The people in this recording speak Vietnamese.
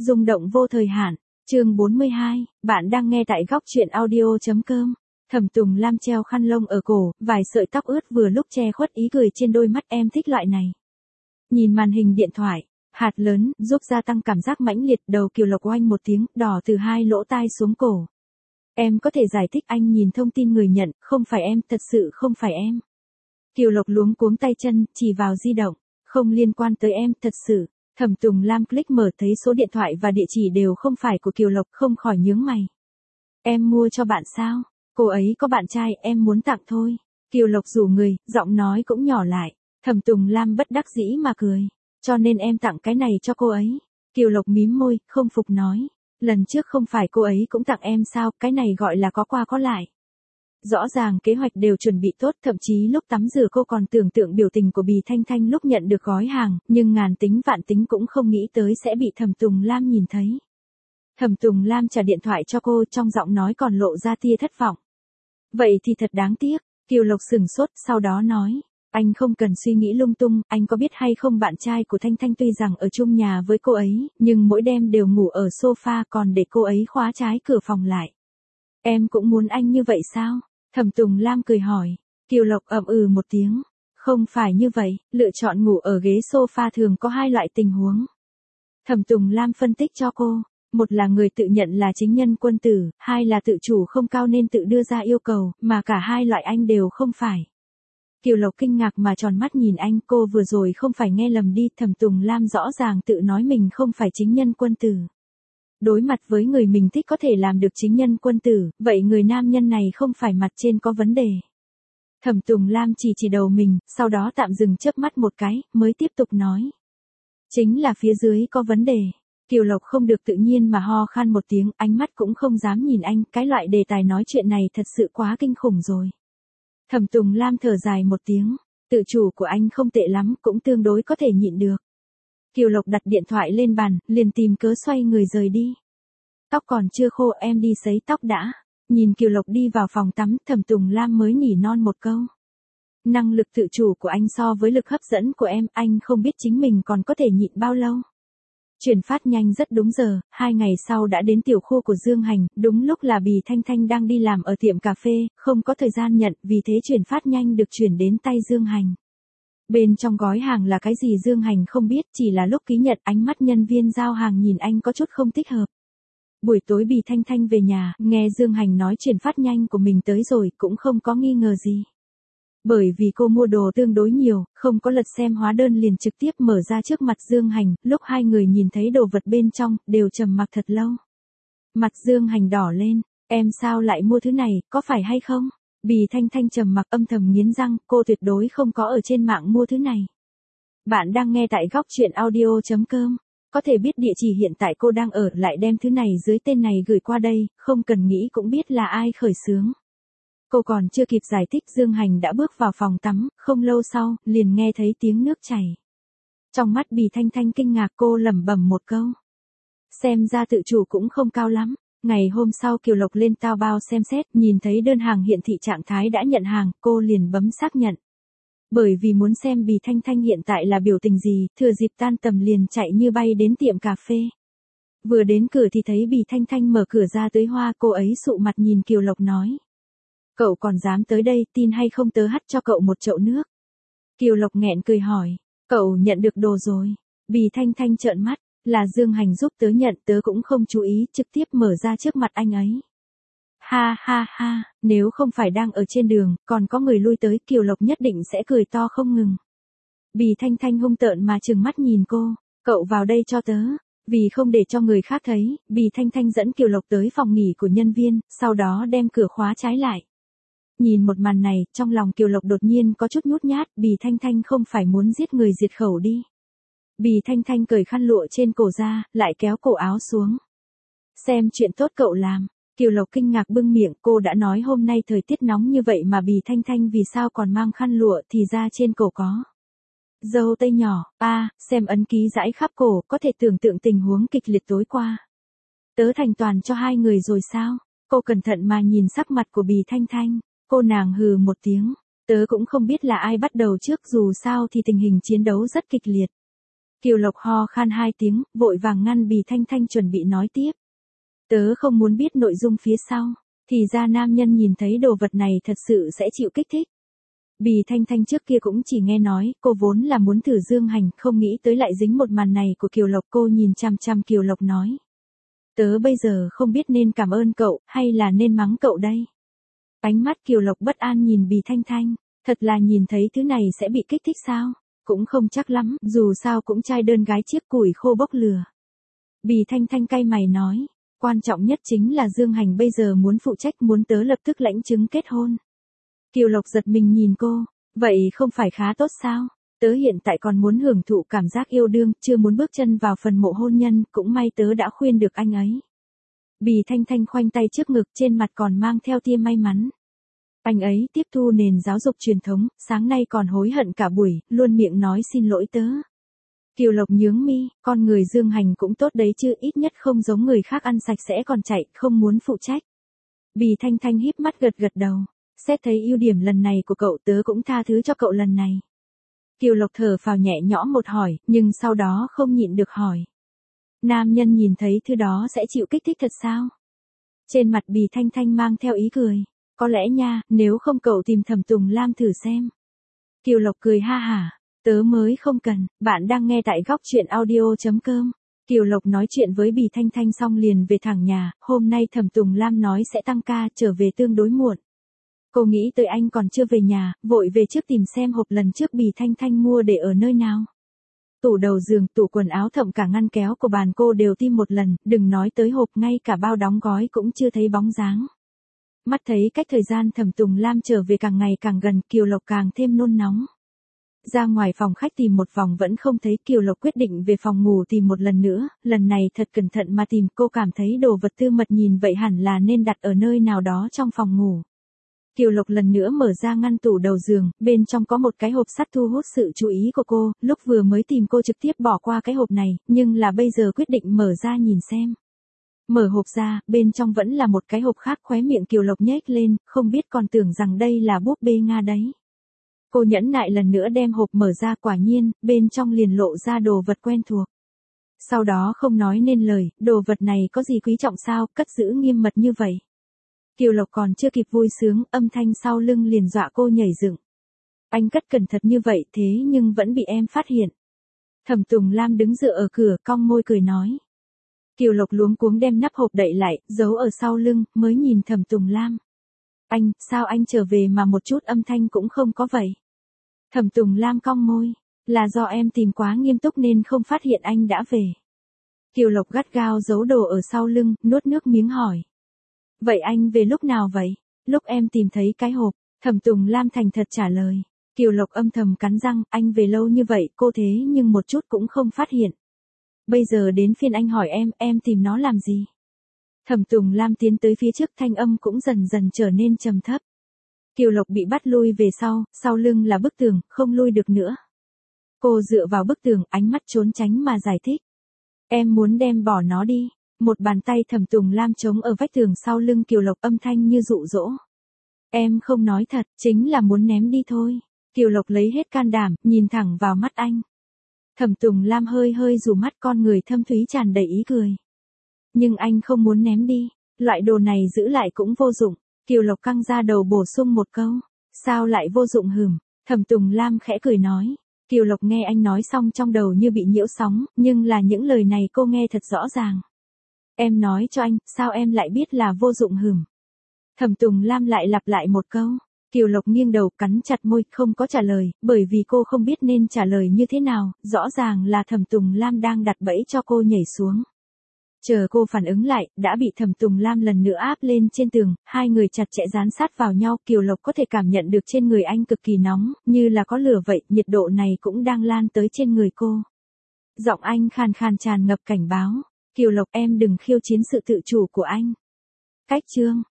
Rung động vô thời hạn. Chương 42, bạn đang nghe tại góc truyện audio.com. Thẩm Tùng Lam treo khăn lông ở cổ, vài sợi tóc ướt vừa lúc che khuất ý cười trên đôi mắt, em thích loại này. Nhìn màn hình điện thoại, hạt lớn, giúp gia tăng cảm giác mãnh liệt, đầu Kiều Lộc oanh một tiếng, đỏ từ hai lỗ tai xuống cổ. Em có thể giải thích, anh nhìn thông tin người nhận, không phải em, thật sự không phải em. Kiều Lộc luống cuống tay chân, chỉ vào di động, không liên quan tới em, thật sự. Thẩm Tùng Lam click mở thấy số điện thoại và địa chỉ đều không phải của Kiều Lộc, không khỏi nhướng mày. Em mua cho bạn sao? Cô ấy có bạn trai, em muốn tặng thôi. Kiều Lộc rủ người, giọng nói cũng nhỏ lại. Thẩm Tùng Lam bất đắc dĩ mà cười. Cho nên em tặng cái này cho cô ấy. Kiều Lộc mím môi, không phục nói. Lần trước không phải cô ấy cũng tặng em sao, cái này gọi là có qua có lại. Rõ ràng kế hoạch đều chuẩn bị tốt, thậm chí lúc tắm rửa cô còn tưởng tượng biểu tình của Bì Thanh Thanh lúc nhận được gói hàng, nhưng ngàn tính vạn tính cũng không nghĩ tới sẽ bị Thẩm Tùng Lam nhìn thấy. Thẩm Tùng Lam trả điện thoại cho cô, trong giọng nói còn lộ ra tia thất vọng. Vậy thì thật đáng tiếc. Kiều Lộc sửng sốt, sau đó nói. Anh không cần suy nghĩ lung tung, anh có biết hay không, bạn trai của Thanh Thanh tuy rằng ở chung nhà với cô ấy, nhưng mỗi đêm đều ngủ ở sofa, còn để cô ấy khóa trái cửa phòng lại. Em cũng muốn anh như vậy sao? Thẩm Tùng Lam cười hỏi. Kiều Lộc ậm ừ một tiếng. Không phải như vậy, lựa chọn ngủ ở ghế sofa thường có hai loại tình huống. Thẩm Tùng Lam phân tích cho cô. Một là người tự nhận là chính nhân quân tử, hai là tự chủ không cao nên tự đưa ra yêu cầu, mà cả hai loại anh đều không phải. Kiều Lộc kinh ngạc mà tròn mắt nhìn anh, cô vừa rồi không phải nghe lầm đi, Thẩm Tùng Lam rõ ràng tự nói mình không phải chính nhân quân tử. Đối mặt với người mình thích có thể làm được chính nhân quân tử, vậy người nam nhân này không phải mặt trên có vấn đề. Thẩm Tùng Lam chỉ đầu mình, sau đó tạm dừng chớp mắt một cái, mới tiếp tục nói. Chính là phía dưới có vấn đề. Kiều Lộc không được tự nhiên mà ho khan một tiếng, ánh mắt cũng không dám nhìn anh, cái loại đề tài nói chuyện này thật sự quá kinh khủng rồi. Thẩm Tùng Lam thở dài một tiếng, tự chủ của anh không tệ lắm, cũng tương đối có thể nhịn được. Kiều Lộc đặt điện thoại lên bàn, liền tìm cớ xoay người rời đi. Tóc còn chưa khô, em đi sấy tóc đã. Nhìn Kiều Lộc đi vào phòng tắm, Thẩm Tùng Lam mới nỉ non một câu. Năng lực tự chủ của anh so với lực hấp dẫn của em, anh không biết chính mình còn có thể nhịn bao lâu. Chuyển phát nhanh rất đúng giờ, 2 ngày sau đã đến tiểu khu của Dương Hành, đúng lúc là Bì Thanh Thanh đang đi làm ở tiệm cà phê, không có thời gian nhận, vì thế chuyển phát nhanh được chuyển đến tay Dương Hành. Bên trong gói hàng là cái gì Dương Hành không biết, chỉ là lúc ký nhận ánh mắt nhân viên giao hàng nhìn anh có chút không thích hợp. Buổi tối Bì Thanh Thanh về nhà, nghe Dương Hành nói chuyển phát nhanh của mình tới rồi, cũng không có nghi ngờ gì. Bởi vì cô mua đồ tương đối nhiều, không có lật xem hóa đơn liền trực tiếp mở ra trước mặt Dương Hành, lúc hai người nhìn thấy đồ vật bên trong, đều trầm mặc thật lâu. Mặt Dương Hành đỏ lên, em sao lại mua thứ này, có phải hay không? Bì Thanh Thanh trầm mặc âm thầm nghiến răng, cô tuyệt đối không có ở trên mạng mua thứ này. Bạn đang nghe tại góc truyện audio.com, có thể biết địa chỉ hiện tại cô đang ở, lại đem thứ này dưới tên này gửi qua đây, không cần nghĩ cũng biết là ai khởi xướng. Cô còn chưa kịp giải thích, Dương Hành đã bước vào phòng tắm, không lâu sau, liền nghe thấy tiếng nước chảy. Trong mắt Bì Thanh Thanh kinh ngạc, cô lẩm bẩm một câu. Xem ra tự chủ cũng không cao lắm. Ngày hôm sau Kiều Lộc lên tao bao xem xét, nhìn thấy đơn hàng hiển thị trạng thái đã nhận hàng, cô liền bấm xác nhận. Bởi vì muốn xem Bì Thanh Thanh hiện tại là biểu tình gì, thừa dịp tan tầm liền chạy như bay đến tiệm cà phê. Vừa đến cửa thì thấy Bì Thanh Thanh mở cửa ra tưới hoa, cô ấy sụ mặt nhìn Kiều Lộc nói. Cậu còn dám tới đây, tin hay không tớ hắt cho cậu một chậu nước. Kiều Lộc nghẹn cười hỏi, cậu nhận được đồ rồi. Bì Thanh Thanh trợn mắt, là Dương Hành giúp tớ nhận, tớ cũng không chú ý, trực tiếp mở ra trước mặt anh ấy. Ha ha ha, nếu không phải đang ở trên đường, còn có người lui tới, Kiều Lộc nhất định sẽ cười to không ngừng. Bì Thanh Thanh hung tợn mà trừng mắt nhìn cô, cậu vào đây cho tớ. Vì không để cho người khác thấy, Bì Thanh Thanh dẫn Kiều Lộc tới phòng nghỉ của nhân viên, sau đó đem cửa khóa trái lại. Nhìn một màn này, trong lòng Kiều Lộc đột nhiên có chút nhút nhát, Bì Thanh Thanh không phải muốn giết người diệt khẩu đi. Bì Thanh Thanh cởi khăn lụa trên cổ ra, lại kéo cổ áo xuống. Xem chuyện tốt cậu làm. Kiều Lộc kinh ngạc bưng miệng, cô đã nói hôm nay thời tiết nóng như vậy mà Bì Thanh Thanh vì sao còn mang khăn lụa, thì ra trên cổ có dâu tây nhỏ, xem ấn ký dãi khắp cổ, có thể tưởng tượng tình huống kịch liệt tối qua. Tớ thành toàn cho hai người rồi sao? Cô cẩn thận mà nhìn sắc mặt của Bì Thanh Thanh. Cô nàng hừ một tiếng, tớ cũng không biết là ai bắt đầu trước, dù sao thì tình hình chiến đấu rất kịch liệt. Kiều Lộc ho khan 2 tiếng, vội vàng ngăn Bì Thanh Thanh chuẩn bị nói tiếp. Tớ không muốn biết nội dung phía sau, thì ra nam nhân nhìn thấy đồ vật này thật sự sẽ chịu kích thích. Bì Thanh Thanh trước kia cũng chỉ nghe nói, cô vốn là muốn thử dương hành, không nghĩ tới lại dính một màn này của Kiều Lộc. Cô nhìn chằm chằm Kiều Lộc nói. Tớ bây giờ không biết nên cảm ơn cậu, hay là nên mắng cậu đây. Ánh mắt Kiều Lộc bất an nhìn Bì Thanh Thanh, thật là nhìn thấy thứ này sẽ bị kích thích sao? Cũng không chắc lắm, dù sao cũng trai đơn gái chiếc củi khô bốc lửa. Bì Thanh Thanh cay mày nói, quan trọng nhất chính là Dương Hành bây giờ muốn phụ trách, muốn tớ lập tức lãnh chứng kết hôn. Kiều Lộc giật mình nhìn cô, vậy không phải khá tốt sao? Tớ hiện tại còn muốn hưởng thụ cảm giác yêu đương, chưa muốn bước chân vào phần mộ hôn nhân, cũng may tớ đã khuyên được anh ấy. Bì Thanh Thanh khoanh tay trước ngực, trên mặt còn mang theo tia may mắn. Anh ấy tiếp thu nền giáo dục truyền thống, sáng nay còn hối hận cả buổi, luôn miệng nói xin lỗi tớ. Kiều Lộc nhướng mi, con người Dương Hành cũng tốt đấy chứ, ít nhất không giống người khác ăn sạch sẽ còn chạy, không muốn phụ trách. Bì Thanh Thanh híp mắt gật gật đầu, xét thấy ưu điểm lần này của cậu, tớ cũng tha thứ cho cậu lần này. Kiều Lộc thở phào nhẹ nhõm một hỏi, nhưng sau đó không nhịn được hỏi. Nam nhân nhìn thấy thứ đó sẽ chịu kích thích thật sao? Trên mặt Bì Thanh Thanh mang theo ý cười. Có lẽ nha, nếu không cậu tìm Thẩm Tùng Lam thử xem. Kiều Lộc cười ha hả, tớ mới không cần, bạn đang nghe tại góc truyện audio.com. Kiều Lộc nói chuyện với Bì Thanh Thanh xong liền về thẳng nhà, hôm nay Thẩm Tùng Lam nói sẽ tăng ca, trở về tương đối muộn. Cô nghĩ tới anh còn chưa về nhà, vội về trước tìm xem hộp lần trước Bì Thanh Thanh mua để ở nơi nào. Tủ đầu giường, tủ quần áo, thậm cả ngăn kéo của bàn cô đều tìm một lần, đừng nói tới hộp, ngay cả bao đóng gói cũng chưa thấy bóng dáng. Mắt thấy cách thời gian Thẩm Tùng Lam trở về càng ngày càng gần, Kiều Lộc càng thêm nôn nóng. Ra ngoài phòng khách tìm một vòng vẫn không thấy, Kiều Lộc quyết định về phòng ngủ tìm một lần nữa, lần này thật cẩn thận mà tìm, cô cảm thấy đồ vật tư mật nhìn vậy hẳn là nên đặt ở nơi nào đó trong phòng ngủ. Kiều Lộc lần nữa mở ra ngăn tủ đầu giường, bên trong có một cái hộp sắt thu hút sự chú ý của cô, lúc vừa mới tìm cô trực tiếp bỏ qua cái hộp này, nhưng là bây giờ quyết định mở ra nhìn xem. Mở hộp ra, bên trong vẫn là một cái hộp khác, khóe miệng Kiều Lộc nhếch lên, không biết còn tưởng rằng đây là búp bê Nga đấy. Cô nhẫn nại lần nữa đem hộp mở ra, quả nhiên, bên trong liền lộ ra đồ vật quen thuộc. Sau đó không nói nên lời, đồ vật này có gì quý trọng sao, cất giữ nghiêm mật như vậy. Kiều Lộc còn chưa kịp vui sướng, âm thanh sau lưng liền dọa cô nhảy dựng. Anh cất cẩn thận như vậy thế nhưng vẫn bị em phát hiện. Thẩm Tùng Lam đứng dựa ở cửa, cong môi cười nói. Kiều Lộc luống cuống đem nắp hộp đậy lại, giấu ở sau lưng, mới nhìn Thẩm Tùng Lam. Anh, sao anh trở về mà một chút âm thanh cũng không có vậy? Thẩm Tùng Lam cong môi, là do em tìm quá nghiêm túc nên không phát hiện anh đã về. Kiều Lộc gắt gao giấu đồ ở sau lưng, nuốt nước miếng hỏi. Vậy anh về lúc nào vậy? Lúc em tìm thấy cái hộp, Thẩm Tùng Lam thành thật trả lời. Kiều Lộc âm thầm cắn răng, anh về lâu như vậy, cô thế nhưng một chút cũng không phát hiện. Bây giờ đến phiên anh hỏi em tìm nó làm gì? Thẩm Tùng Lam tiến tới phía trước, thanh âm cũng dần dần trở nên trầm thấp. Kiều Lộc bị bắt lui về sau lưng là bức tường, không lui được nữa. Cô dựa vào bức tường, ánh mắt trốn tránh mà giải thích. Em muốn đem bỏ nó đi. Một bàn tay Thẩm Tùng Lam chống ở vách tường sau lưng Kiều Lộc, âm thanh như dụ dỗ. Em không nói thật, chính là muốn ném đi thôi. Kiều Lộc lấy hết can đảm, nhìn thẳng vào mắt anh. Thẩm Tùng Lam hơi rủ mắt, con người thâm thúy tràn đầy ý cười. Nhưng anh không muốn ném đi, loại đồ này giữ lại cũng vô dụng. Kiều Lộc căng ra đầu bổ sung một câu. Sao lại vô dụng hửm? Thẩm Tùng Lam khẽ cười nói. Kiều Lộc nghe anh nói xong trong đầu như bị nhiễu sóng, nhưng là những lời này cô nghe thật rõ ràng. Em nói cho anh, sao em lại biết là vô dụng hửm? Thẩm Tùng Lam lại lặp lại một câu. Kiều Lộc nghiêng đầu cắn chặt môi, không có trả lời, bởi vì cô không biết nên trả lời như thế nào, rõ ràng là Thẩm Tùng Lam đang đặt bẫy cho cô nhảy xuống. Chờ cô phản ứng lại, đã bị Thẩm Tùng Lam lần nữa áp lên trên tường, hai người chặt chẽ dán sát vào nhau, Kiều Lộc có thể cảm nhận được trên người anh cực kỳ nóng, như là có lửa vậy, nhiệt độ này cũng đang lan tới trên người cô. Giọng anh khàn khàn tràn ngập cảnh báo. Kiều Lộc, em đừng khiêu chiến sự tự chủ của anh. Cách chương